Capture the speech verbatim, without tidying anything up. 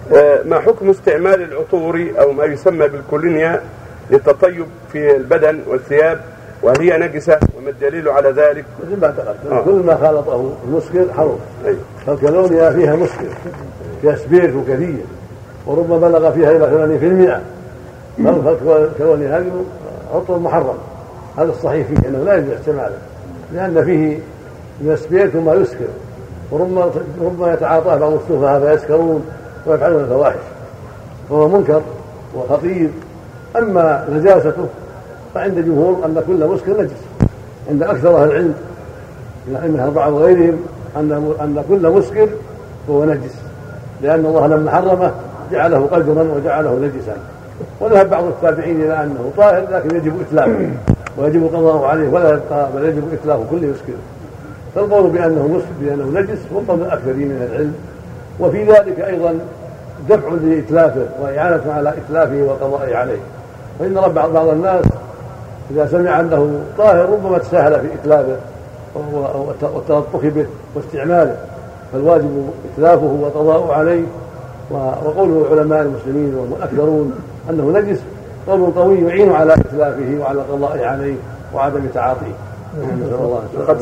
ما حكم استعمال العطور أو ما يسمى بالكولونيا للتطيب في البدن والثياب، وهل هي نجسة وما الدليل على ذلك؟ مثل ما تقدم آه. كل ما خالطه المسكر حرام. أيوه. فالكولونيا فيها مسكر، فيها سبيرت وكثير، وربما بلغ فيها إلى ثمانين بالمئة. فالكولونيا هذه عطر محرم، هذا الصحيح فيه أنه لا يجوز استعماله، لأن فيه من السبيرت ما يسكر، وربما ربما يتعاطاه بعض السفهاء فيسكرون ويفعلون الفواحش، وهو منكر وخطير. أما نجاسته فعند الجمهور أن كل مسكر نجس، عند أكثر أهل العلم من أئمة الأربعة وغيرهم أن أن كل مسكر هو نجس، لأن الله لما حرمه جعله قذرا وجعله نجسا. وذهب بعض التابعين إلى أنه طاهر لكن يجب إتلافه ويجب قضاءه عليه ولا يبقى، بل يجب إتلاف كل مسكر. فالقول بأنه مسكر بأنه نجس هو قول الأكثرين من العلم، وفي ذلك أيضا دفع لإتلافه وإعانة على إتلافه والقضاء عليه. فإن رب بعض الناس إذا سمع أنه طاهر ربما تساهل في إتلافه والتلطف به واستعماله، فالواجب إتلافه والقضاء عليه. وقوله علماء المسلمين والأكثرون أنه نجس قول قوي يعين على إتلافه وعلى القضاء عليه وعدم تعاطيه.